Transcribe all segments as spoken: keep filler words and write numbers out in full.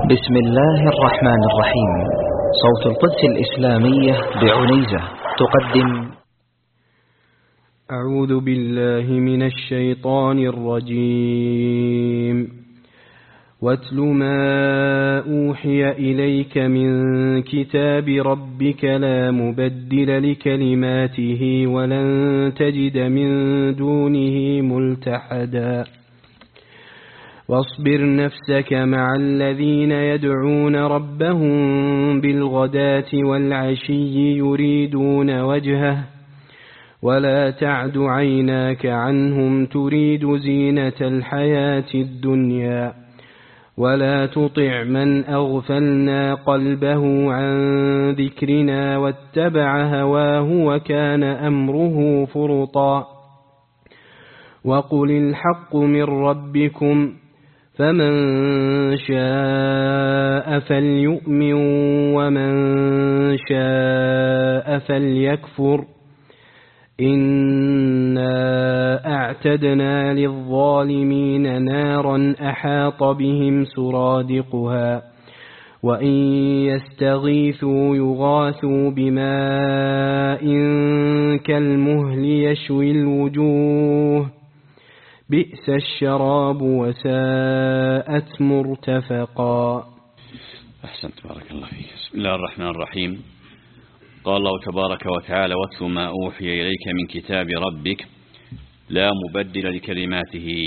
بسم الله الرحمن الرحيم. صوت القدس الإسلامية بعنيزة تقدم. أعوذ بالله من الشيطان الرجيم. واتل ما أوحي إليك من كتاب ربك لا مبدل لكلماته ولن تجد من دونه ملتحدا. واصبر نفسك مع الذين يدعون ربهم بالغداة والعشي يريدون وجهه ولا تعد عيناك عنهم تريد زينة الحياة الدنيا ولا تطع من أغفلنا قلبه عن ذكرنا واتبع هواه وكان أمره فرطا. وقل الحق من ربكم فمن شاء فليؤمن ومن شاء فليكفر إنا أعتدنا للظالمين نارا أحاط بهم سرادقها وإن يستغيثوا يغاثوا بماء كالمهل يشوي الوجوه بئس الشراب وساءت مرتفقا. أحسنت، بارك الله فيك. بسم الله الرحمن الرحيم. قال الله تبارك وتعالى: واتل ما أوحي إليك من كتاب ربك لا مبدل لكلماته.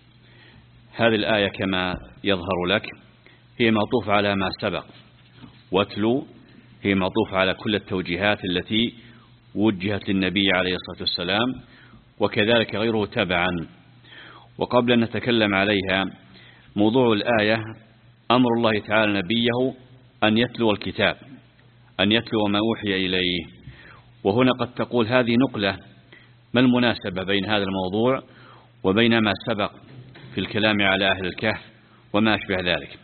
هذه الآية كما يظهر لك هي معطوفة على ما سبق. واتل هي معطوفة على كل التوجيهات التي وجهت للنبي عليه الصلاة والسلام وكذلك غيره تبعا. وقبل أن نتكلم عليها، موضوع الآية أمر الله تعالى نبيه أن يتلو الكتاب، أن يتلو ما أوحي إليه. وهنا قد تقول هذه نقلة، ما المناسبة بين هذا الموضوع وبين ما سبق في الكلام على أهل الكهف وما أشبه ذلك؟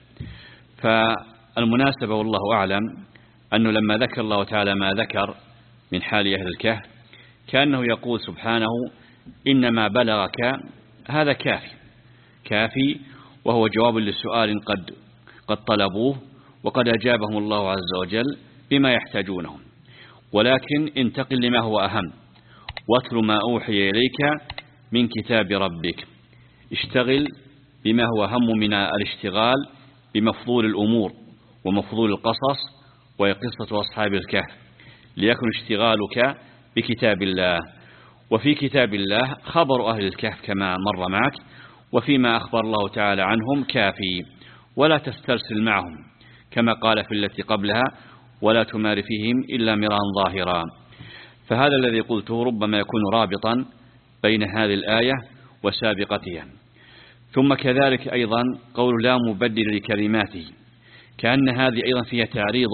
فالمناسبة والله أعلم أنه لما ذكر الله تعالى ما ذكر من حال أهل الكهف كأنه يقول سبحانه: إنما بلغك هذا كافي كافي وهو جواب للسؤال قد قد طلبوه وقد أجابهم الله عز وجل بما يحتاجونه. ولكن انتقل لما هو أهم. واتل ما أوحي إليك من كتاب ربك. اشتغل بما هو أهم من الاشتغال بمفضول الأمور ومفضول القصص وهي قصة أصحاب الكهف، ليكن اشتغالك بكتاب الله. وفي كتاب الله خبر أهل الكهف كما مر معك، وفيما أخبر الله تعالى عنهم كافي، ولا تسترسل معهم كما قال في التي قبلها: ولا تمار فيهم إلا مرا ظاهرا. فهذا الذي قلته ربما يكون رابطا بين هذه الآية وسابقتها. ثم كذلك أيضا قول لا مبدل لكلماته، كأن هذه أيضا فيها تعريض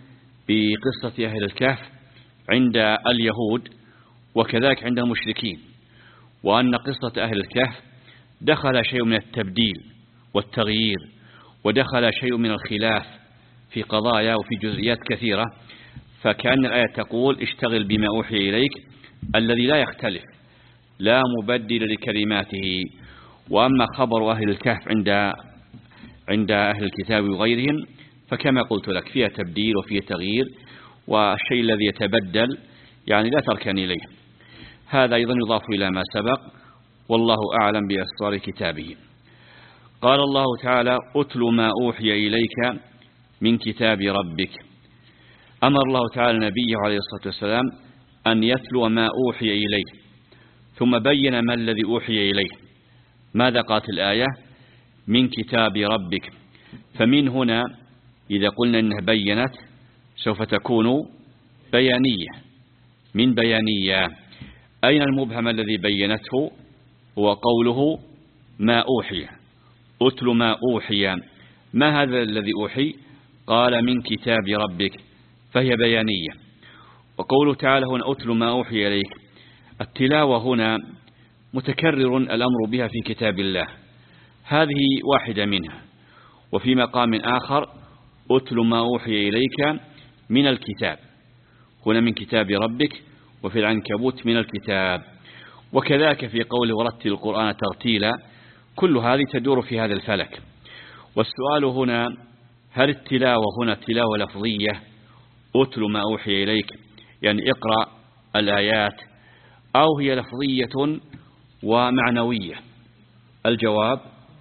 بقصة أهل الكهف عند اليهود وكذلك عند المشركين، وأن قصة أهل الكهف دخل شيء من التبديل والتغيير ودخل شيء من الخلاف في قضايا وفي جزئيات كثيرة. فكأن الآية تقول: اشتغل بما أوحي إليك الذي لا يختلف، لا مبدل لكلماته. وأما خبر أهل الكهف عند عند أهل الكتاب وغيرهم فكما قلت لك فيها تبديل وفيها تغيير، والشيء الذي يتبدل يعني لا تركن إليه. هذا أيضا يضاف إلى ما سبق، والله أعلم بأسرار كتابه. قال الله تعالى: أتل ما أوحي إليك من كتاب ربك. أمر الله تعالى نبيه عليه الصلاة والسلام أن يتلو ما أوحي إليه، ثم بين ما الذي أوحي إليه. ماذا قالت الآية؟ من كتاب ربك. فمن هنا إذا قلنا أنها بينت سوف تكون بيانية، من بيانية. أين المبهم الذي بينته؟ هو قوله ما أوحي. أتل ما أوحي. ما هذا الذي أوحي؟ قال من كتاب ربك، فهي بيانية. وقوله تعالى هنا أتل ما أوحي إليك، التلاوة هنا متكرر الأمر بها في كتاب الله، هذه واحدة منها. وفي مقام آخر أتل ما أوحي إليك من الكتاب، هنا من كتاب ربك، وفي العنكبوت من الكتاب. وكذلك في قوله ورتل القرآن ترتيلا، كل هذه تدور في هذا الفلك. والسؤال هنا: هل التلاوة هنا تلاوة لفظية أتل ما أوحي إليك يعني اقرأ الآيات، أو هي لفظية ومعنوية؟ الجواب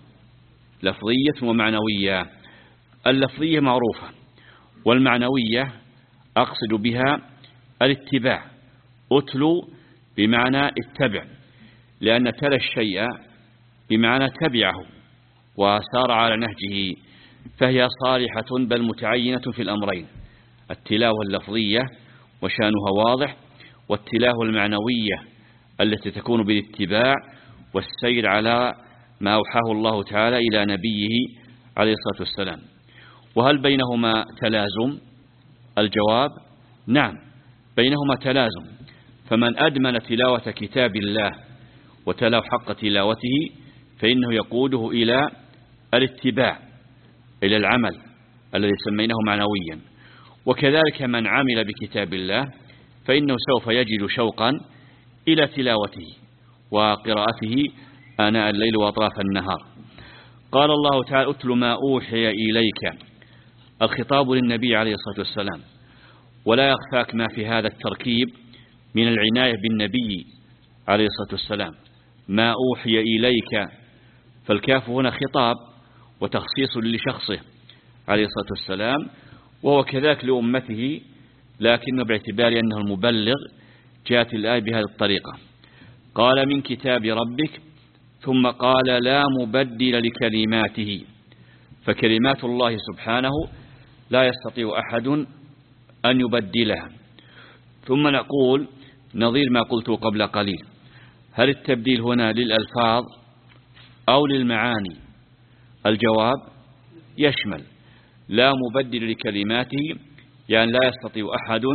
لفظية ومعنوية. اللفظية معروفة، والمعنوية أقصد بها الاتباع. أتلو بمعنى اتبع، لأن تلا الشيء بمعنى تبعه وسار على نهجه، فهي صالحة بل متعينة في الأمرين: التلاوة اللفظية وشأنها واضح، والتلاوة المعنوية التي تكون بالاتباع والسير على ما أوحاه الله تعالى إلى نبيه عليه الصلاة والسلام. وهل بينهما تلازم؟ الجواب نعم، بينهما تلازم. فمن أدمن تلاوة كتاب الله وتلاو حق تلاوته فإنه يقوده إلى الاتباع، إلى العمل الذي سميناه معنويا. وكذلك من عمل بكتاب الله فإنه سوف يجد شوقا إلى تلاوته وقراءته آناء الليل وأطراف النهار. قال الله تعالى: أتل ما أوحي إليك. الخطاب للنبي عليه الصلاة والسلام، ولا يخفاك ما في هذا التركيب من العناية بالنبي عليه الصلاة والسلام. ما أوحي إليك، فالكاف هنا خطاب وتخصيص لشخصه عليه الصلاة والسلام، وهو كذلك لأمته، لكنه باعتبار أنه المبلغ جاءت الآية بهذه الطريقة. قال: من كتاب ربك، ثم قال: لا مبدل لكلماته. فكلمات الله سبحانه لا يستطيع أحد أن يبدلها. ثم نقول نظير ما قلته قبل قليل: هل التبديل هنا للألفاظ أو للمعاني؟ الجواب يشمل. لا مبدل لكلماته يعني لا يستطيع أحد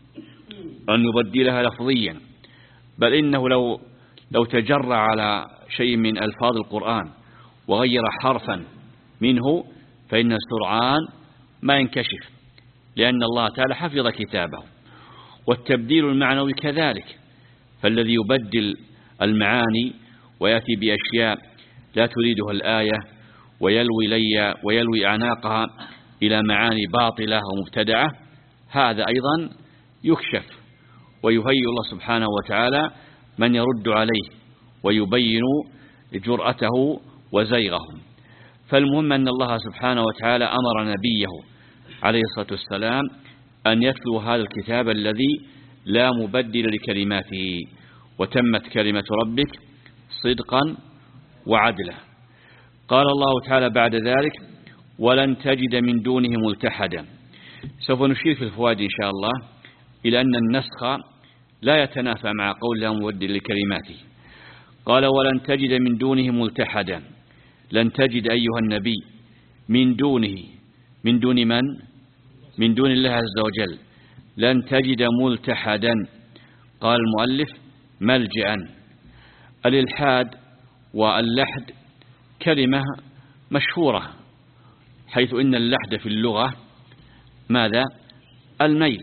أن يبدلها لفظيا، بل إنه لو لو تجرى على شيء من ألفاظ القرآن وغير حرفا منه فإن سرعان ما ينكشف، لأن الله تعالى حفظ كتابه. والتبديل المعنوي كذلك، فالذي يبدل المعاني ويأتي بأشياء لا تريدها الآية ويلوي لي ويلوي أعناقها إلى معاني باطلة ومبتدعة، هذا أيضا يكشف، ويهيئ الله سبحانه وتعالى من يرد عليه ويبين جرأته وزيغه. فالمهم أن الله سبحانه وتعالى أمر نبيه عليه الصلاة والسلام أن يتلو هذا الكتاب الذي لا مبدل لكلماته، وتمت كلمة ربك صدقا وعدلا. قال الله تعالى بعد ذلك: ولن تجد من دونه ملتحدا. سوف نشير في الفوائد إن شاء الله إلى أن النسخ لا يتنافى مع قول لا مبدل لكلماته. قال: ولن تجد من دونه ملتحدا. لن تجد أيها النبي من دونه، من دون من؟ من دون الله عز وجل. لن تجد ملتحدا. قال المؤلف: ملجأ. الإلحاد واللحد كلمة مشهورة، حيث إن اللحد في اللغة ماذا؟ الميل.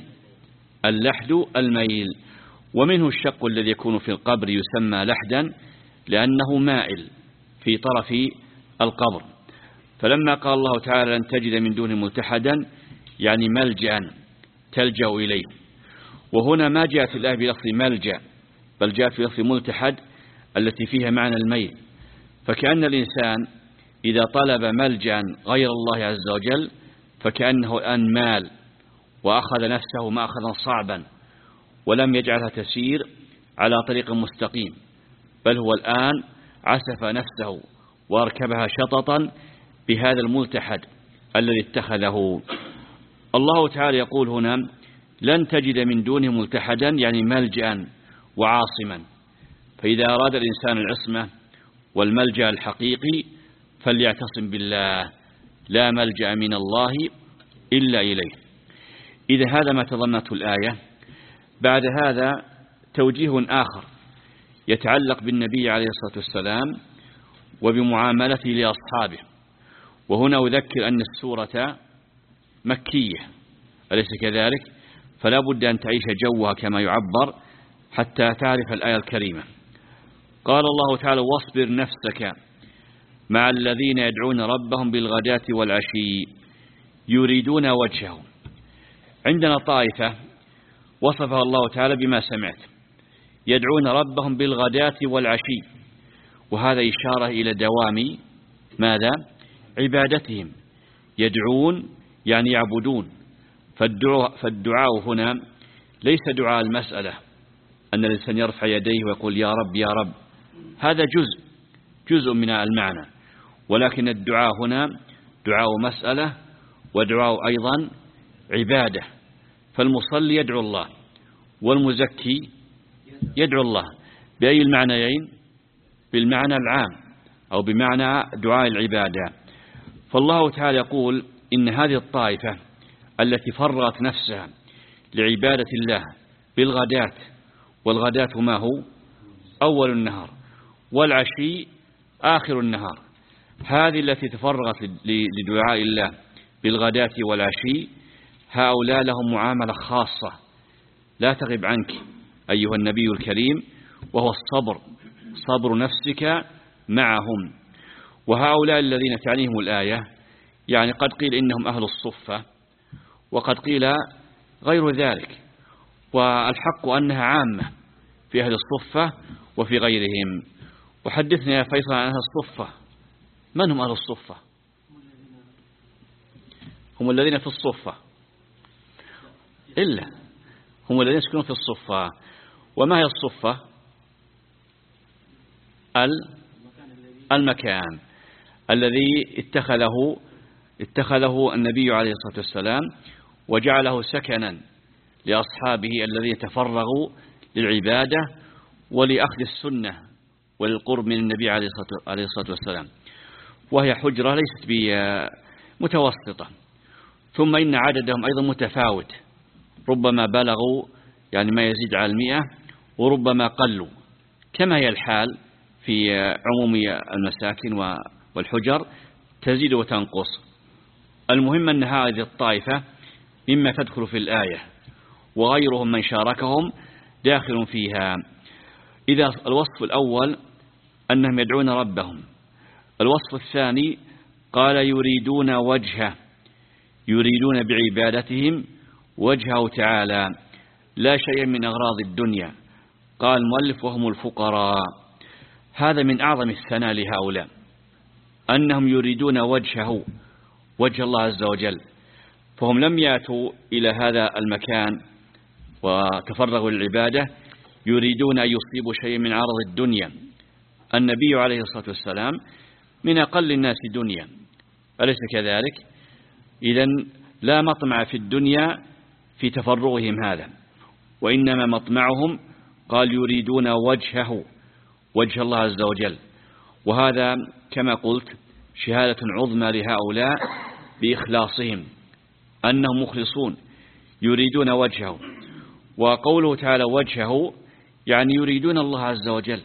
اللحد الميل، ومنه الشق الذي يكون في القبر يسمى لحدا لأنه مائل في طرف القبر. فلما قال الله تعالى: لن تجد من دونه ملتحدا يعني ملجأ تلجأ إليه. وهنا ما جاءت الآية بلفظ ملجأ، بل جاءت في لفظ ملتحد التي فيها معنى الميل. فكأن الإنسان إذا طلب ملجأ غير الله عز وجل فكأنه الآن مال وأخذ نفسه مأخذا صعبا، ولم يجعلها تسير على طريق مستقيم، بل هو الآن عسف نفسه واركبها شططا بهذا الملتحد الذي اتخذه. الله تعالى يقول هنا: لن تجد من دونه ملتحدا يعني ملجأ وعاصما. فإذا أراد الإنسان العصمة والملجأ الحقيقي فليعتصم بالله، لا ملجأ من الله إلا إليه. إذا هذا ما تضمنته الآية. بعد هذا توجيه آخر يتعلق بالنبي عليه الصلاة والسلام وبمعاملته لأصحابه. وهنا أذكر أن السورة مكية أليس كذلك؟ فلا بد أن تعيش جوها كما يعبر حتى تعرف الآية الكريمة. قال الله تعالى: واصبر نفسك مع الذين يدعون ربهم بالغداة والعشي يريدون وجهه. عندنا طائفة وصفها الله تعالى بما سمعت، يدعون ربهم بالغداة والعشي، وهذا إشارة إلى دوام ماذا؟ عبادتهم. يدعون يعني يعبدون، فالدعاء, فالدعاء هنا ليس دعاء المسألة أن الإنسان يرفع يديه ويقول يا رب يا رب، هذا جزء جزء من المعنى، ولكن الدعاء هنا دعاء مسألة ودعاء أيضا عبادة. فالمصلي يدعو الله والمزكي يدعو الله بأي المعنيين؟ بالمعنى العام أو بمعنى دعاء العبادة. فالله تعالى يقول إن هذه الطائفة التي فرغت نفسها لعبادة الله بالغداة، والغداة ما هو؟ أول النهار، والعشي آخر النهار، هذه التي تفرغت لدعاء الله بالغداة والعشي، هؤلاء لهم معاملة خاصة لا تغب عنك أيها النبي الكريم، وهو الصبر، صبر نفسك معهم. وهؤلاء الذين تعنيهم الآية يعني قد قيل إنهم أهل الصفة، وقد قيل غير ذلك، والحق أنها عامة في أهل الصفة وفي غيرهم. وحدثنا يا فيصل عن أهل الصفة. من هم أهل الصفة؟ هم الذين في الصفة، إلا هم الذين يسكنون في الصفة. وما هي الصفة؟ المكان الذي اتخذه اتخذه النبي عليه الصلاة والسلام وجعله سكنا لأصحابه الذين تفرغوا للعبادة ولأخذ السنة والقرب من النبي عليه الصلاة والسلام، وهي حجرة ليست متوسطة. ثم إن عددهم أيضا متفاوت، ربما بلغوا يعني ما يزيد على المئة، وربما قلوا، كما هي الحال في عموم المساكن والحجر، تزيد وتنقص. المهم أن هذه الطائفة مما تدخل في الآية، وغيرهم من شاركهم داخل فيها. إذا الوصف الأول أنهم يدعون ربهم، الوصف الثاني قال يريدون وجهه، يريدون بعبادتهم وجهه تعالى لا شيء من أغراض الدنيا. قال المؤلف وهم الفقراء. هذا من أعظم الثناء لهؤلاء، أنهم يريدون وجهه، وجه الله عز وجل، فهم لم يأتوا إلى هذا المكان وتفرغوا للعبادة يريدون أن يصيبوا شيء من عرض الدنيا. النبي عليه الصلاة والسلام من أقل الناس دنيا، أليس كذلك؟ إذن لا مطمع في الدنيا في تفرغهم هذا، وإنما مطمعهم قال يريدون وجهه، وجه الله عز وجل. وهذا كما قلت شهادة عظمى لهؤلاء بإخلاصهم، أنهم مخلصون يريدون وجهه. وقوله تعالى وجهه يعني يريدون الله عز وجل،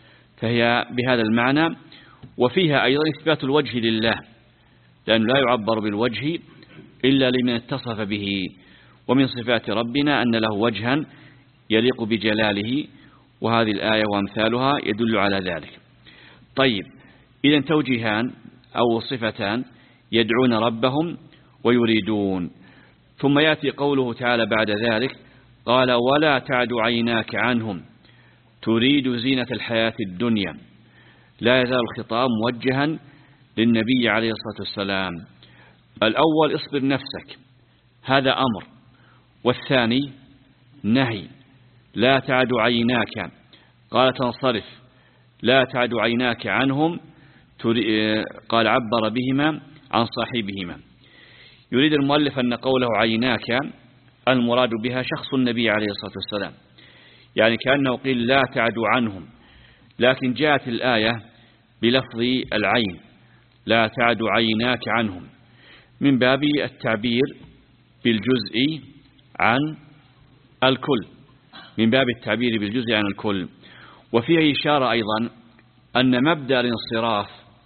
فهي بهذا المعنى. وفيها أيضا إثبات الوجه لله، لأنه لا يعبر بالوجه إلا لمن اتصف به، ومن صفات ربنا أن له وجها يليق بجلاله، وهذه الآية وأمثالها يدل على ذلك. طيب، إذن توجيهان أو صفتان، يدعون ربهم ويريدون. ثم يأتي قوله تعالى بعد ذلك قال ولا تعد عيناك عنهم تريد زينة الحياة الدنيا. لا يزال الخطاب موجها للنبي عليه الصلاة والسلام. الأول اصبر نفسك، هذا أمر، والثاني نهي. لا تعد عيناك، قال تنصرف، لا تعد عيناك عنهم، قال عبر بهما عن صاحبهما. يريد المؤلف أن قوله عيناك المراد بها شخص النبي عليه الصلاة والسلام، يعني كأنه قيل لا تعد عنهم، لكن جاءت الآية بلفظ العين، لا تعد عيناك عنهم، من باب التعبير بالجزء عن الكل، من باب التعبير بالجزء عن الكل. وفيه إشارة أيضا أن مبدأ الانصراف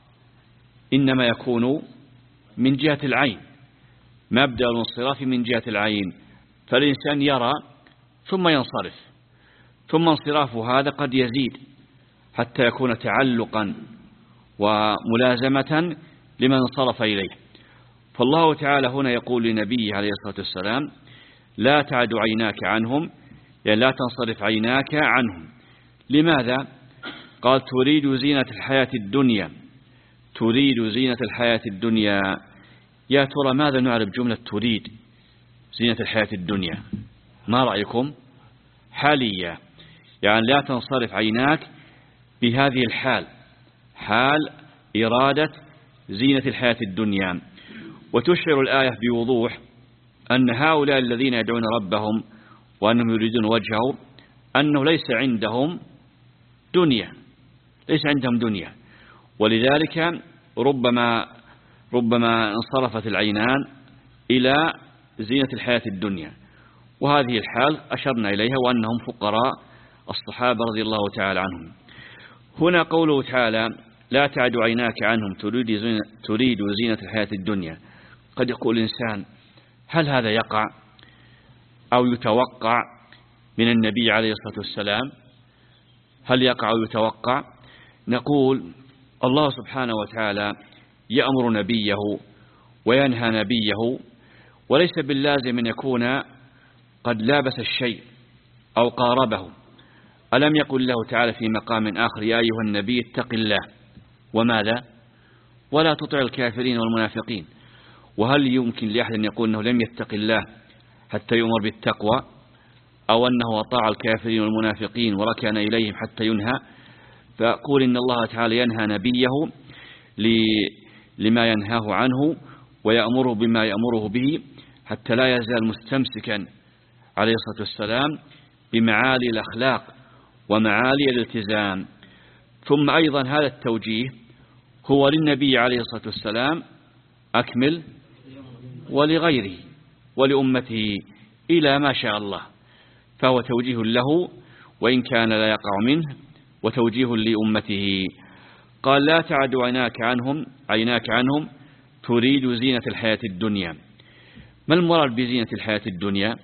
إنما يكون من جهة العين، مبدأ الانصراف من جهة العين، فالإنسان يرى ثم ينصرف، ثم انصراف هذا قد يزيد حتى يكون تعلقا وملازمة لمن انصرف إليه. فالله تعالى هنا يقول لنبيه عليه الصلاة والسلام لا تعد عيناك عنهم، يعني لا تنصرف عيناك عنهم. لماذا؟ قال تريد زينة الحياة الدنيا، تريد زينة الحياة الدنيا. يا ترى ماذا نعرف جملة تريد زينة الحياة الدنيا؟ ما رأيكم؟ حالية، يعني لا تنصرف عيناك بهذه الحال، حال إرادة زينة الحياة الدنيا. وتشعر الآية بوضوح أن هؤلاء الذين يدعون ربهم وأنهم يريدون وجهه أنه ليس عندهم دنيا، ليس عندهم دنيا، ولذلك ربما ربما انصرفت العينان إلى زينة الحياة الدنيا. وهذه الحال أشرنا إليها وأنهم فقراء الصحابة رضي الله تعالى عنهم. هنا قوله تعالى لا تعد عيناك عنهم تريد زينة, تريد زينة الحياة الدنيا. قد يقول الإنسان هل هذا يقع أو يتوقع من النبي عليه الصلاة والسلام؟ هل يقع أو يتوقع؟ نقول الله سبحانه وتعالى يأمر نبيه وينهى نبيه، وليس باللازم أن يكون قد لابس الشيء أو قاربه. ألم يقل له تعالى في مقام آخر يا أيها النبي اتق الله، وماذا؟ ولا تطع الكافرين والمنافقين. وهل يمكن لأحد أن يقول أنه لم يتق الله حتى يؤمر بالتقوى، أو أنه أطاع الكافرين والمنافقين وركن إليهم حتى ينهى؟ فأقول إن الله تعالى ينهى نبيه لما ينهاه عنه ويأمره بما يأمره به، حتى لا يزال مستمسكا عليه الصلاة والسلام بمعالي الأخلاق ومعالي الالتزام. ثم أيضا هذا التوجيه هو للنبي عليه الصلاة والسلام أكمل، ولغيره ولأمته إلى ما شاء الله، فهو توجيه له وإن كان لا يقع منه، وتوجيه لأمته. قال لا تعد عيناك عنهم عيناك عنهم تريد زينة الحياة الدنيا. ما المراد بزينة الحياة الدنيا؟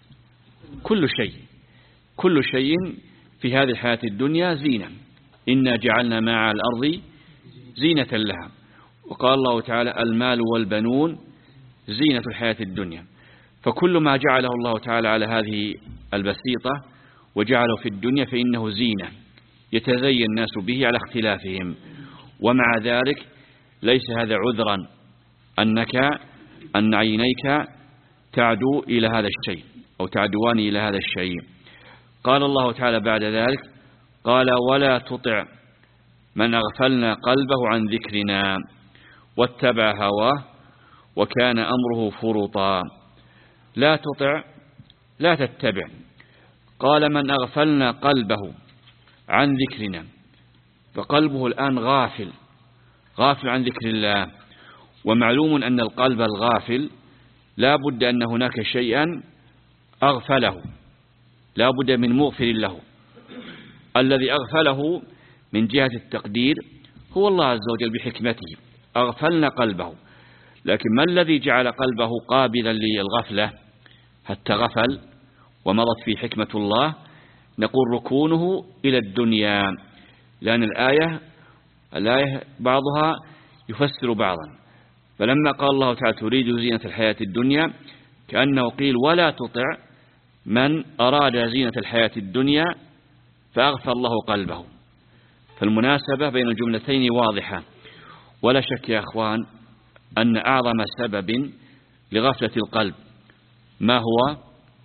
كل شيء، كل شيء في هذه الحياة الدنيا زينة. إنا جعلنا ما على الأرض زينة لها. وقال الله تعالى المال والبنون زينة الحياة الدنيا. فكل ما جعله الله تعالى على هذه البسيطة وجعله في الدنيا فإنه زينة يتزين الناس به على اختلافهم. ومع ذلك ليس هذا عذرا أنك أن عينيك تعدو إلى هذا الشيء أو تعدوان إلى هذا الشيء. قال الله تعالى بعد ذلك قال ولا تطع من أغفلنا قلبه عن ذكرنا واتبع هواه وكان أمره فرطا. لا تطع، لا تتبع. قال من أغفلنا قلبه عن ذكرنا، فقلبه الآن غافل، غافل عن ذكر الله. ومعلوم أن القلب الغافل لا بد أن هناك شيئا أغفله، لا بد من مغفل له. الذي أغفله من جهة التقدير هو الله عز وجل بحكمته، أغفلنا قلبه. لكن ما الذي جعل قلبه قابلا للغفلة حتى غفل ومضت في حكمة الله؟ نقول ركونه إلى الدنيا، لأن الآية الآية بعضها يفسر بعضا. فلما قال الله تعالى تريد زينة الحياة الدنيا كأنه قيل ولا تطع من أراد زينة الحياة الدنيا فأغفى الله قلبه. فالمناسبة بين الجملتين واضحة. ولا شك يا أخوان أن أعظم سبب لغفلة القلب ما هو؟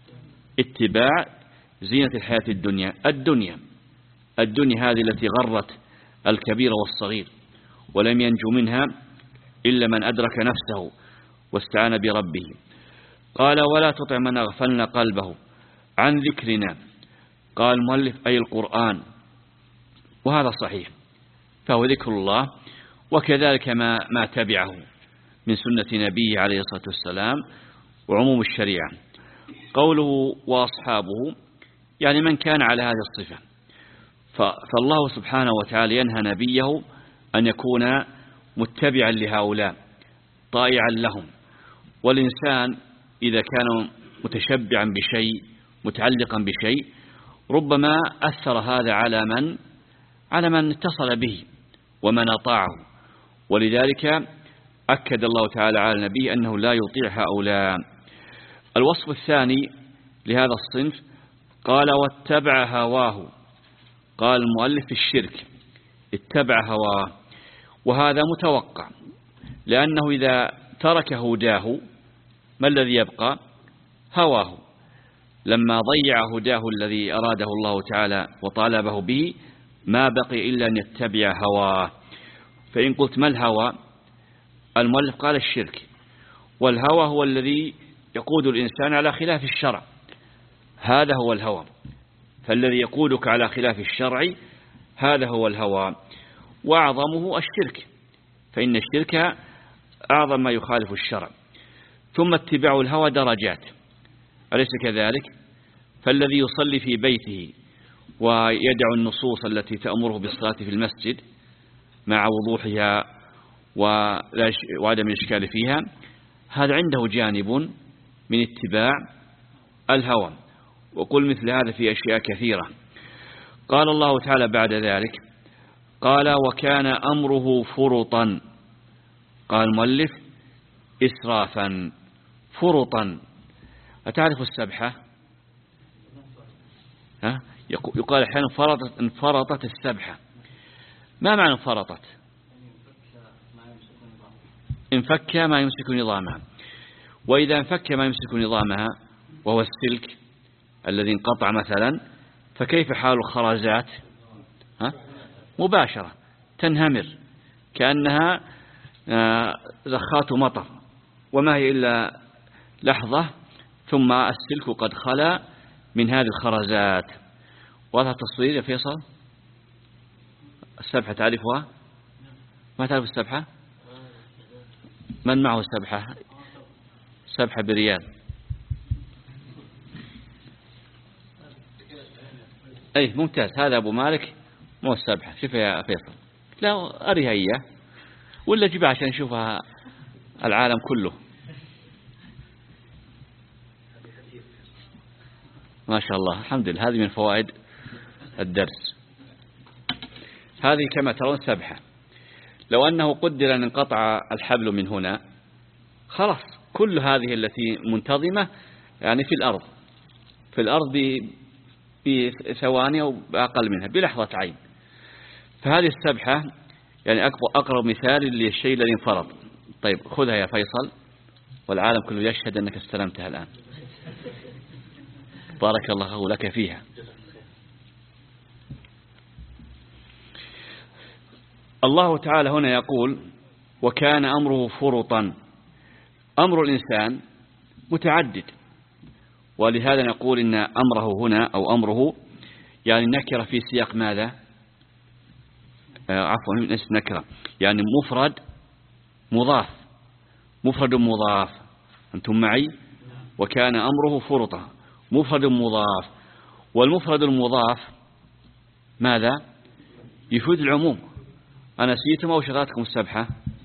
اتباع زينة الحياة الدنيا. الدنيا الدنيا هذه التي غرت الكبير والصغير ولم ينجو منها إلا من أدرك نفسه واستعان بربه. قال ولا تطع من أغفلنا قلبه عن ذكرنا. قال المؤلف أي القرآن، وهذا صحيح، فهو ذكر الله، وكذلك ما, ما تبعه من سنة نبيه عليه الصلاة والسلام وعموم الشريعة. قوله وأصحابه يعني من كان على هذه الصفة. فالله سبحانه وتعالى ينهى نبيه أن يكون متبعا لهؤلاء طائعا لهم. والإنسان إذا كان متشبعا بشيء متعلقا بشيء ربما أثر هذا على من على من اتصل به ومن أطاعه. ولذلك أكد الله تعالى على نبيه أنه لا يطيع هؤلاء. الوصف الثاني لهذا الصنف قال واتبع هواه. قال المؤلف في الشرك اتبع هواه، وهذا متوقع، لأنه إذا ترك هداه ما الذي يبقى؟ هواه. لما ضيع هداه الذي أراده الله تعالى وطالبه به ما بقي إلا أن يتبع هواه. فإن قلت ما الهوى؟ المؤلف قال الشرك، والهوى هو الذي يقود الإنسان على خلاف الشرع، هذا هو الهوى. فالذي يقودك على خلاف الشرع هذا هو الهوى، وأعظمه الشرك، فإن الشرك أعظم ما يخالف الشرع. ثم اتباع الهوى درجات، أليس كذلك؟ فالذي يصلي في بيته ويدع النصوص التي تأمره بالصلاة في المسجد مع وضوحها وعدم الإشكال فيها، هذا عنده جانب من اتباع الهوى. وقل مثل هذا في أشياء كثيرة. قال الله تعالى بعد ذلك قال وكان أمره فرطا. قال المؤلف إسرافا فرطا. أتعرف السبحة؟ ها؟ يقال أحيانا انفرطت, انفرطت السبحة. ما معنى انفرطت؟ انفك ما يمسك نظامها. وإذا انفك ما يمسك نظامها وهو السلك الذي انقطع مثلا، فكيف حال الخرزات؟ ها؟ مباشرة تنهمر كأنها زخات مطر، وما هي إلا لحظة ثم السلك قد خلا من هذه الخرزات. واضح التصوير يا فيصل؟ السبحة تعرفها؟ ما تعرف السبحة؟ من معه السبحة؟ سبحة بريال. أي ممتاز، هذا أبو مالك مو السبحة. شوفها يا فيصل، لا أريها إياه ولا جيبها عشان نشوفها العالم كله. ما شاء الله، الحمد لله. هذه من فوائد الدرس. هذه كما ترون سبحة. لو أنه قدر أن انقطع الحبل من هنا خلاص كل هذه التي منتظمة يعني في الأرض في الأرض بثواني أو أقل منها بلحظة عين. فهذه السبحة يعني أقرب مثال للشيء الذي انفرط. طيب خذها يا فيصل، والعالم كله يشهد أنك استلمتها الآن. بارك الله لك فيها. الله تعالى هنا يقول وكان أمره فرطا. أمر الإنسان متعدد، ولهذا نقول إن أمره هنا أو أمره يعني نكرة في سياق ماذا؟ آه عفوا نكرة يعني مفرد مضاف. مفرد مضاف، أنتم معي؟ وكان أمره فرطا مفرد مضاف. والمفرد المضاف ماذا؟ يفيد العموم. أنا نسيتم أو شغلتكم السبحة؟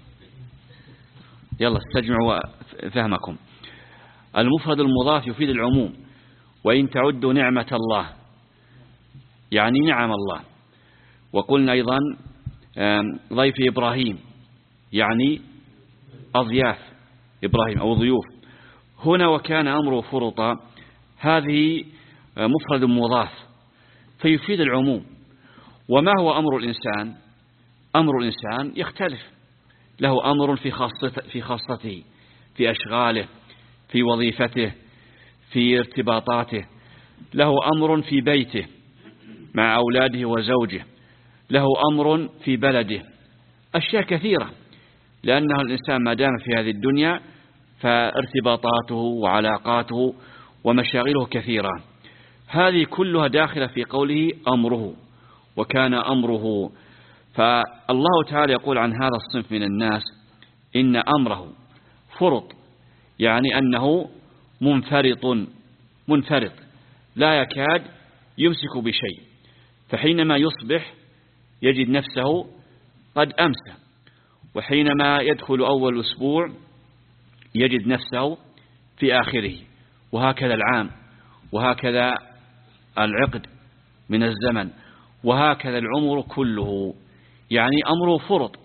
يلا استجمعوا فهمكم. المفرد المضاف يفيد العموم. وإن تعدوا نعمة الله يعني نعم الله. وقلنا أيضا ضيف إبراهيم يعني أضياف إبراهيم أو ضيوف. هنا وكان أمره فرطا هذه مفرد مضاف فيفيد العموم. وما هو أمر الإنسان؟ أمر الإنسان يختلف، له أمر في خاصته في خاصته في أشغاله في وظيفته في ارتباطاته، له أمر في بيته مع أولاده وزوجه، له أمر في بلده، أشياء كثيرة. لأنه الإنسان ما دام في هذه الدنيا فارتباطاته وعلاقاته ومشاغله كثيرة. هذه كلها داخلة في قوله أمره وكان أمره. فالله تعالى يقول عن هذا الصنف من الناس إن أمره فرط، يعني أنه منفرط منفرط لا يكاد يمسك بشيء. فحينما يصبح يجد نفسه قد أمسى، وحينما يدخل أول أسبوع يجد نفسه في آخره، وهكذا العام، وهكذا العقد من الزمن، وهكذا العمر كله. يعني أمره فرط،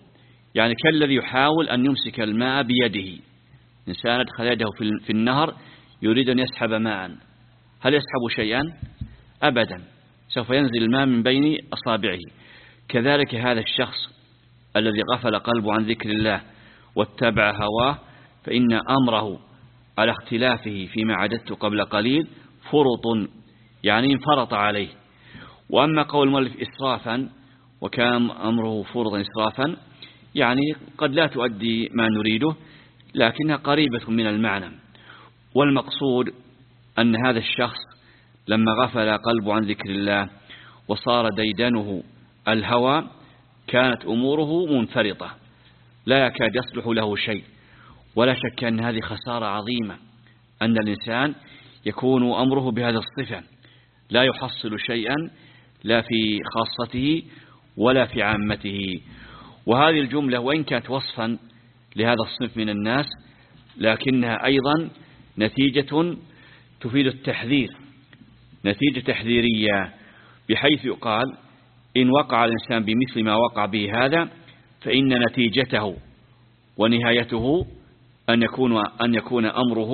يعني كالذي يحاول أن يمسك الماء بيده. إنسان أدخل يده في النهر يريد أن يسحب ماء، هل يسحب شيئا؟ أبدا، سوف ينزل الماء من بين أصابعه. كذلك هذا الشخص الذي غفل قلبه عن ذكر الله واتبع هواه، فإن أمره على اختلافه فيما عددت قبل قليل فرط، يعني انفرط عليه. وأما قول المؤلف إسرافا، وكان أمره فرطا إسرافا، يعني قد لا تؤدي ما نريده لكنها قريبة من المعنى. والمقصود أن هذا الشخص لما غفل قلبه عن ذكر الله وصار ديدنه الهوى كانت أموره منفرطة، لا يكاد يصلح له شيء. ولا شك أن هذه خسارة عظيمة، أن الإنسان يكون أمره بهذا الصفة، لا يحصل شيئا لا في خاصته ولا في عامته. وهذه الجملة وإن كانت وصفا لهذا الصنف من الناس، لكنها أيضا نتيجة تفيد التحذير، نتيجة تحذيرية، بحيث يقال إن وقع الإنسان بمثل ما وقع به هذا فإن نتيجته ونهايته أن يكون, أن يكون أمره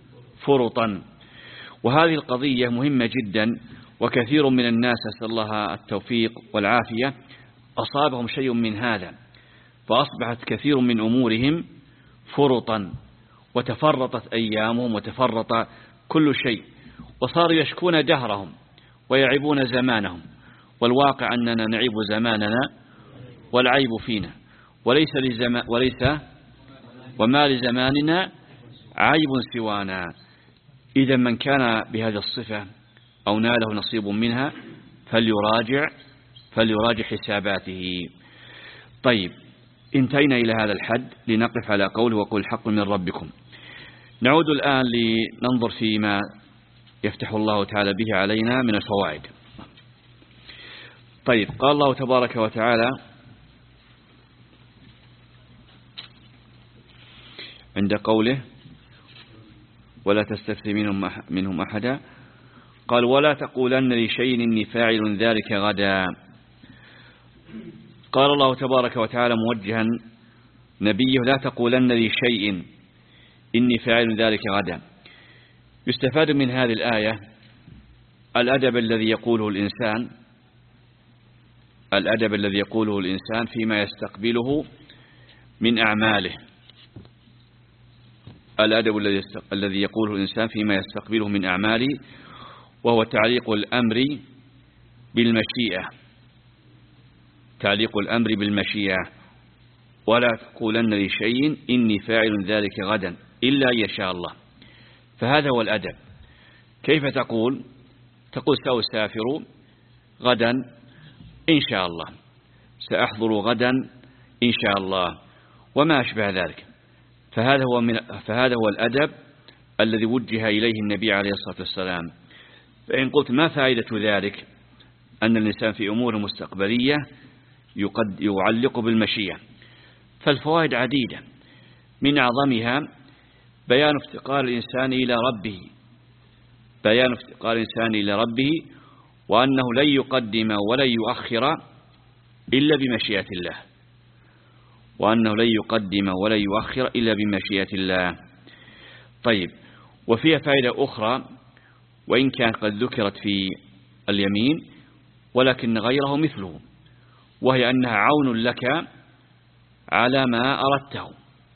فرطا. وهذه القضية مهمة جدا، وكثير من الناس أسأل الله التوفيق والعافية أصابهم شيء من هذا، فأصبحت كثير من أمورهم فرطا، وتفرطت أيامهم وتفرط كل شيء، وصاروا يشكون دهرهم ويعيبون زمانهم. والواقع أننا نعيب زماننا والعيب فينا، وليس لزمان وليس وما لزماننا عيب سوانا. إذا من كان بهذه الصفة أو ناله نصيب منها فليراجع فليراجع حساباته. طيب، انتهينا إلى هذا الحد لنقف على قوله وقل الحق من ربكم. نعود الآن لننظر فيما يفتح الله تعالى به علينا من الفوائد. طيب، قال الله تبارك وتعالى عند قوله ولا تستفتي منهم, منهم أحدا، قال ولا تقولن لشيء إني فاعل ذلك غدا. قال الله تبارك وتعالى موجها نبيه لا تقولن لشيء إني فاعل ذلك غدا. يستفاد من هذه الآية الأدب الذي يقوله الإنسان الأدب الذي يقوله الإنسان فيما يستقبله من أعماله الأدب الذي يقوله الإنسان فيما يستقبله من أعماله، وهو تعليق الأمر بالمشيئة تعليق الأمر بالمشيئة ولا تقولن لشيء إني فاعل ذلك غدا إلا أن يشاء الله. فهذا هو الأدب. كيف تقول؟ تقول سأسافر غدا إن شاء الله، سأحضر غدا إن شاء الله، وما أشبه ذلك. فهذا هو من فهذا هو الأدب الذي وجه إليه النبي عليه الصلاة والسلام. فإن قلت ما فائدة ذلك؟ أن الإنسان في أمور مستقبلية يقد يعلق بالمشيئة، فالفوائد عديدة، من أعظمها بيان افتقار الإنسان إلى ربه بيان افتقار الإنسان إلى ربه وأنه لن يقدم ولن يؤخر إلا بمشيئة الله وأنه لن يقدم ولن يؤخر إلا بمشيئة الله. طيب، وفيها فائدة أخرى وإن كانت قد ذكرت في اليمين ولكن غيره مثله، وهي أنها عون لك على ما أردته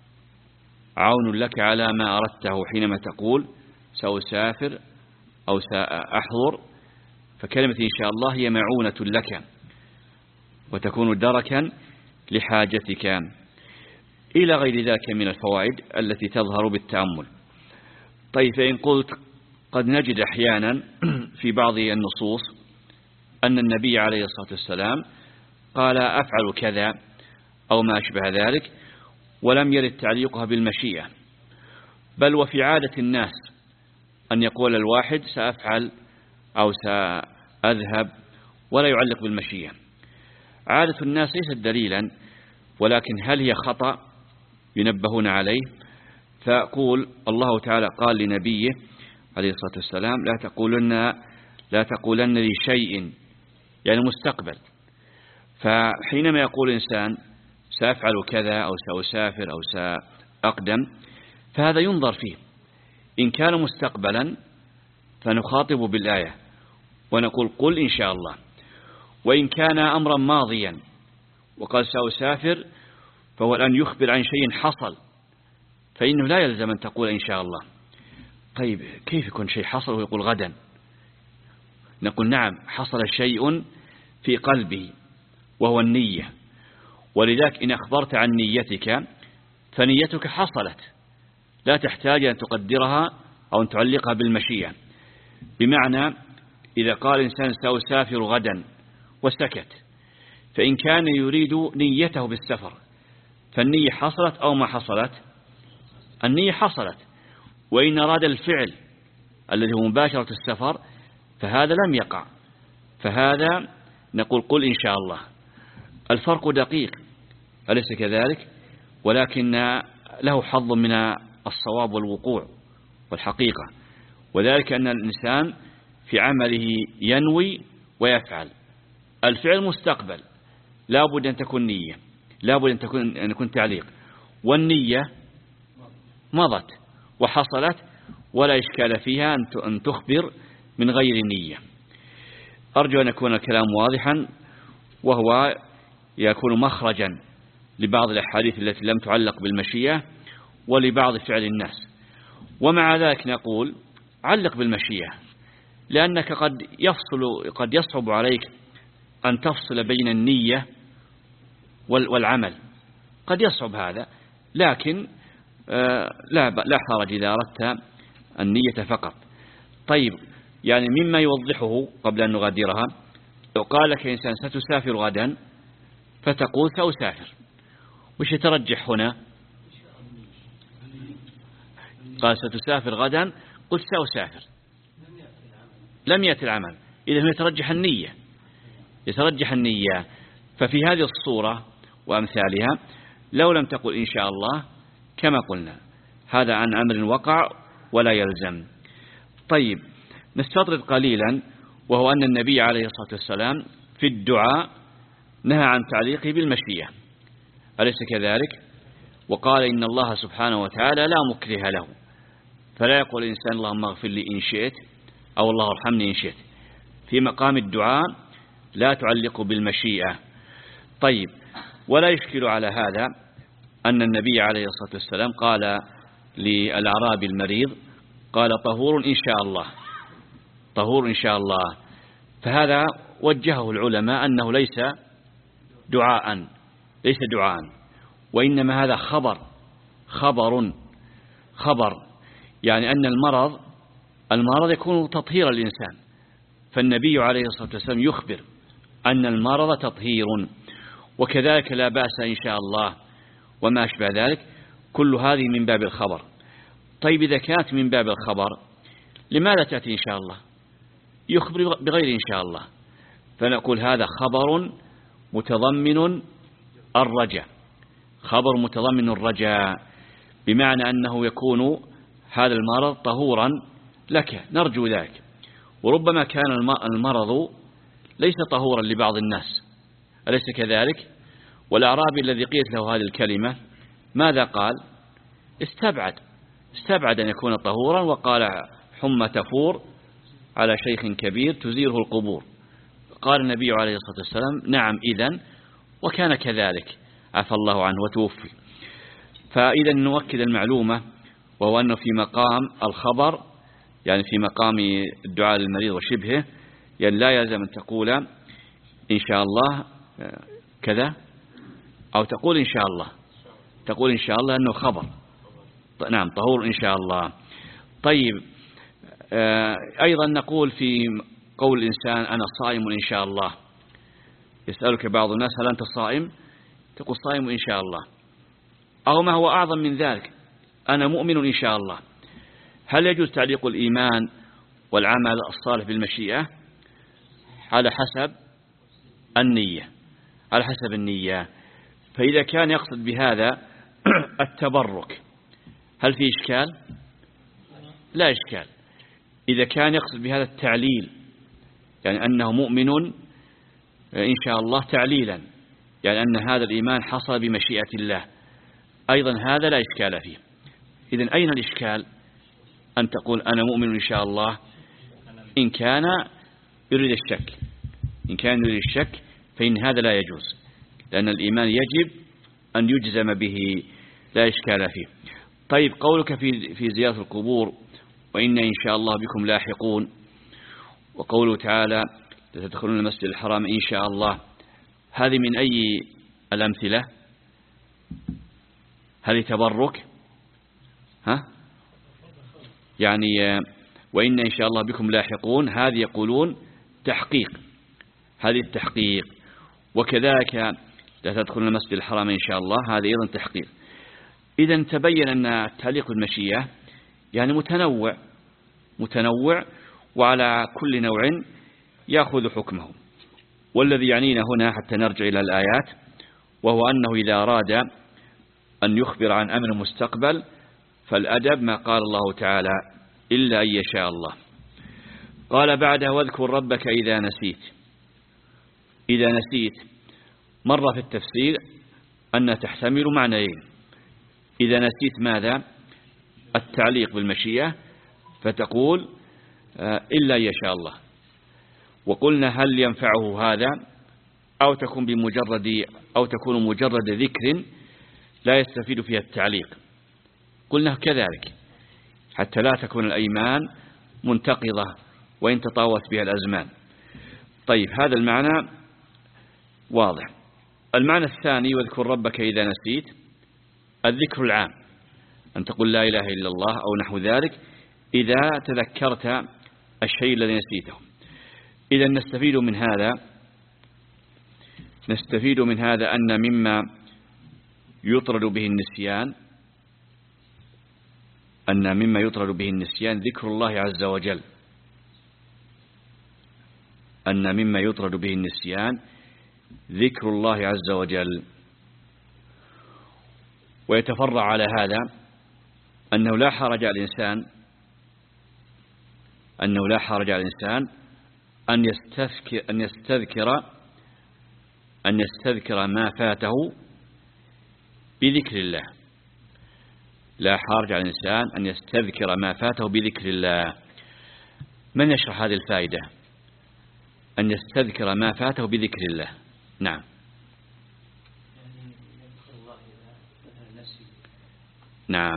عون لك على ما أردته حينما تقول سأسافر أو سأحضر، فكلمة إن شاء الله هي معونة لك وتكون دركا لحاجتك، إلى غير ذلك من الفوائد التي تظهر بالتأمل. طيب، فإن قلت قد نجد أحيانا في بعض النصوص أن النبي عليه الصلاة والسلام قال أفعل كذا أو ما أشبه ذلك، ولم يرد تعليقها بالمشيئة، بل وفي عادة الناس أن يقول الواحد سأفعل أو سأذهب ولا يعلق بالمشيئة. عادة الناس ليست دليلا، ولكن هل هي خطأ ينبهون عليه؟ فأقول الله تعالى قال لنبيه عليه الصلاة والسلام لا تقولن لا تقولن لشيء، يعني مستقبل. فحينما يقول إنسان سأفعل كذا أو سأسافر أو سأقدم، فهذا ينظر فيه. إن كان مستقبلا فنخاطب بالآية ونقول قل إن شاء الله. وإن كان أمرا ماضيا وقال سأسافر، فهو الآن يخبر عن شيء حصل، فإنه لا يلزم أن تقول إن شاء الله. طيب كيف يكون شيء حصل ويقول غدا؟ نقول نعم، حصل شيء في قلبه وهو النية، ولذلك إن أخبرت عن نيتك فنيتك حصلت، لا تحتاج أن تقدرها أو أن تعلقها بالمشيئة. بمعنى إذا قال إنسان سأسافر غدا وسكت، فإن كان يريد نيته بالسفر فالنية حصلت أو ما حصلت؟ النية حصلت. وإن أراد الفعل الذي هو مباشرة السفر فهذا لم يقع، فهذا نقول قل إن شاء الله. الفرق دقيق أليس كذلك؟ ولكن له حظ من الصواب والوقوع والحقيقة، وذلك أن الإنسان في عمله ينوي ويفعل. الفعل مستقبل، لا بد أن تكون نية، لا بد أن تكون أن يكون تعليق، والنية مضت وحصلت ولا إشكال فيها أن تخبر من غير نية. أرجو أن يكون الكلام واضحا، وهو يكون مخرجا لبعض الأحاديث التي لم تعلق بالمشيئة ولبعض فعل الناس. ومع ذلك نقول علق بالمشيئة، لأنك قد يفصل قد يصعب عليك أن تفصل بين النية والعمل، قد يصعب هذا، لكن لا لا حرج إذا أردت النية فقط. طيب، يعني مما يوضحه قبل أن نغادرها، لو قال لك إنسان ستسافر غدا فتقول سأسافر، وش يترجح هنا؟ قال ستسافر غدا قلت سأسافر، لم يأتي العمل، إذا يترجح النية يترجح النية. ففي هذه الصورة وأمثالها لو لم تقل إن شاء الله كما قلنا هذا عن أمر وقع ولا يلزم. طيب، نستطرد قليلا، وهو أن النبي عليه الصلاة والسلام في الدعاء نهى عن تعليقه بالمشيئة، أليس كذلك؟ وقال إن الله سبحانه وتعالى لا مكره له، فلا يقول الإنسان اللهم اغفر لي إن شئت أو الله ارحمني إن شئت. في مقام الدعاء لا تعلق بالمشيئة. طيب، ولا يشكل على هذا أن النبي عليه الصلاة والسلام قال للأعرابي المريض، قال طهور إن شاء الله، طهور إن شاء الله. فهذا وجهه العلماء أنه ليس دعاء ليس دعاء وإنما هذا خبر خبر خبر يعني أن المرض المرض يكون تطهير الإنسان، فالنبي عليه الصلاة والسلام يخبر أن المرض تطهير، وكذلك لا بأس إن شاء الله وما أشبه ذلك، كل هذه من باب الخبر. طيب، إذا كانت من باب الخبر لماذا تأتي إن شاء الله؟ يخبر بغير إن شاء الله، فنقول هذا خبر متضمن الرجاء، خبر متضمن الرجاء، بمعنى أنه يكون هذا المرض طهورا لك، نرجو ذلك. وربما كان المرض ليس طهورا لبعض الناس، أليس كذلك؟ والأعرابي الذي قيلت له هذه الكلمة ماذا قال؟ استبعد استبعد أن يكون طهورا، وقال حمى تفور على شيخ كبير تزيره القبور. قال النبي عليه الصلاة والسلام نعم إذن، وكان كذلك، عفى الله عنه وتوفي. فإذا نؤكد المعلومة، وهو أنه في مقام الخبر، يعني في مقام الدعاء للمريض وشبهه، يعني لا يلزم أن تقول إن شاء الله كذا، أو تقول إن شاء الله تقول إن شاء الله أنه خبر، نعم طهور إن شاء الله. طيب، أيضا نقول في قول الإنسان أنا صائم إن شاء الله، يسألك بعض الناس هل أنت صائم؟ تقول صائم إن شاء الله، أو ما هو أعظم من ذلك أنا مؤمن إن شاء الله. هل يجوز تعليق الإيمان والعمل الصالح بالمشيئة؟ على حسب النية على حسب النية. فإذا كان يقصد بهذا التبرك هل في إشكال؟ لا إشكال. إذا كان يقصد بهذا التعليل، يعني أنه مؤمن إن شاء الله تعليلا، يعني أن هذا الإيمان حصل بمشيئة الله، أيضا هذا لا إشكال فيه. إذن أين الإشكال؟ أن تقول أنا مؤمن إن شاء الله إن كان يريد الشك، إن كان يريد الشك فإن هذا لا يجوز، لأن الإيمان يجب أن يجزم به، لا إشكال فيه. طيب قولك في في زيارة القبور وإن إن شاء الله بكم لاحقون، وقوله تعالى تدخلون المسجد الحرام إن شاء الله، هذه من أي الأمثلة؟ هذه تبرك؟ ها؟ يعني وإن إن شاء الله بكم لاحقون، هذه يقولون تحقيق، هذه التحقيق. وكذلك لا تدخلون المسجد الحرام إن شاء الله، هذا أيضا تحقيق. إذن تبين أن التعليق بالمشيئة يعني متنوع متنوع وعلى كل نوع يأخذ حكمه. والذي يعنينا هنا حتى نرجع إلى الآيات، وهو أنه إذا أراد أن يخبر عن أمر مستقبل فالأدب ما قال الله تعالى إلا أن يشاء الله. قال بعده واذكر ربك إذا نسيت. إذا نسيت مرة في التفسير أن تحتمل معنيين. إذا نسيت ماذا؟ التعليق بالمشيئة، فتقول إلا أن يشاء الله. وقلنا هل ينفعه هذا أو تكون بمجرد أو تكون مجرد ذكر لا يستفيد فيها التعليق؟ قلنا كذلك حتى لا تكون الأيمان منتقضة وإن تطاوت بها الأزمان. طيب هذا المعنى واضح. المعنى الثاني واذكر ربك إذا نسيت، الذكر العام، أن تقول لا إله إلا الله أو نحو ذلك إذا تذكرت الشيء الذي نسيته. إذا نستفيد من هذا نستفيد من هذا أن مما يطرد به النسيان أن مما يطرد به النسيان ذكر الله عز وجل أن مما يطرد به النسيان ذكر الله عز وجل. ويتفرع على هذا أنه لا حرج على الإنسان أنه لا حرج على الإنسان أن يستذكر أن يستذكر أن يستذكر ما فاته بذكر الله. لا حرج على الإنسان أن يستذكر ما فاته بذكر الله. من يشرح هذه الفائدة؟ أن يستذكر ما فاته بذكر الله. نعم نعم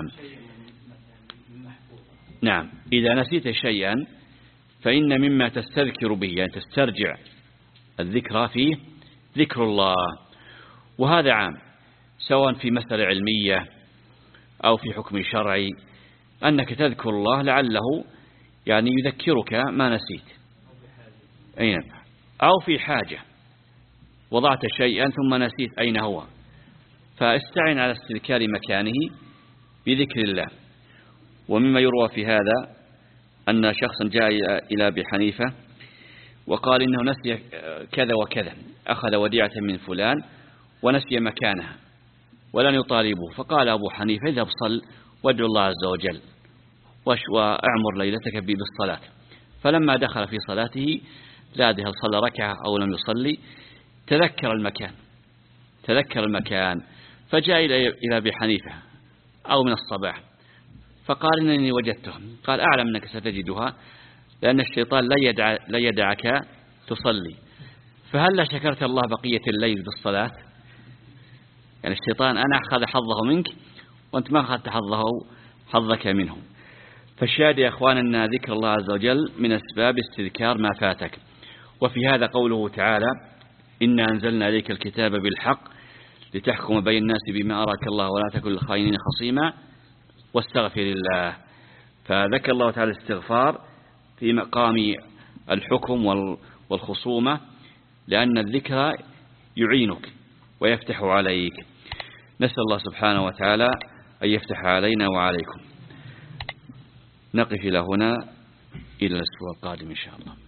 نعم إذا نسيت شيئا فإن مما تستذكر به يعني تسترجع الذكرى فيه ذكر الله. وهذا عام سواء في مسألة علمية أو في حكم شرعي، أنك تذكر الله لعله يعني يذكرك ما نسيت، أين أو في حاجة وضعت شيئا ثم نسيت أين هو، فاستعن على استذكار مكانه بذكر الله. ومما يروى في هذا أن شخصا جاء إلى أبي حنيفة وقال إنه نسي كذا وكذا، أخذ وديعة من فلان ونسي مكانها ولن يطالبه، فقال أبو حنيفة اذهب صل وادعو الله عز وجل وأعمر ليلتك بالصلاة. فلما دخل في صلاته لا أدري هل صلى ركعة أو لم يصلي تذكر المكان تذكر المكان فجاء إلى أبي حنيفة أو من الصباح فقال إنني وجدته. قال أعلم أنك ستجدها لأن الشيطان لا يدع لا يدعك تصلي، فهل شكرت الله بقية الليل بالصلاة؟ يعني الشيطان أنا أخذ حظه منك وأنت ما أخذت حظه حظك منه. فالشاهد يا أخوان أن ذكر الله عز وجل من أسباب استذكار ما فاتك. وفي هذا قوله تعالى إنا أنزلنا عليك الكتاب بالحق لتحكم بين الناس بما أراك الله ولا تكن للخائنين خصيما واستغفر الله. فذكر الله تعالى الاستغفار في مقام الحكم والخصومة لأن الذكر يعينك ويفتح عليك. نسأل الله سبحانه وتعالى أن يفتح علينا وعليكم. نقف إلى هنا إلى الأسبوع القادم إن شاء الله.